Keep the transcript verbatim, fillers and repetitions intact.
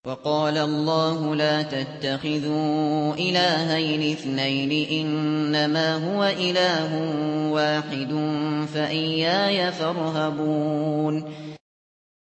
وَقَالَ اللَّهُ لَا تَتَّخِذُوا إِلَٰهَيْنِ اثْنَيْنِ إِنَّمَا هُوَ إِلَٰهٌ وَاحِدٌ فَإِيَّايَ فَارْهَبُونِ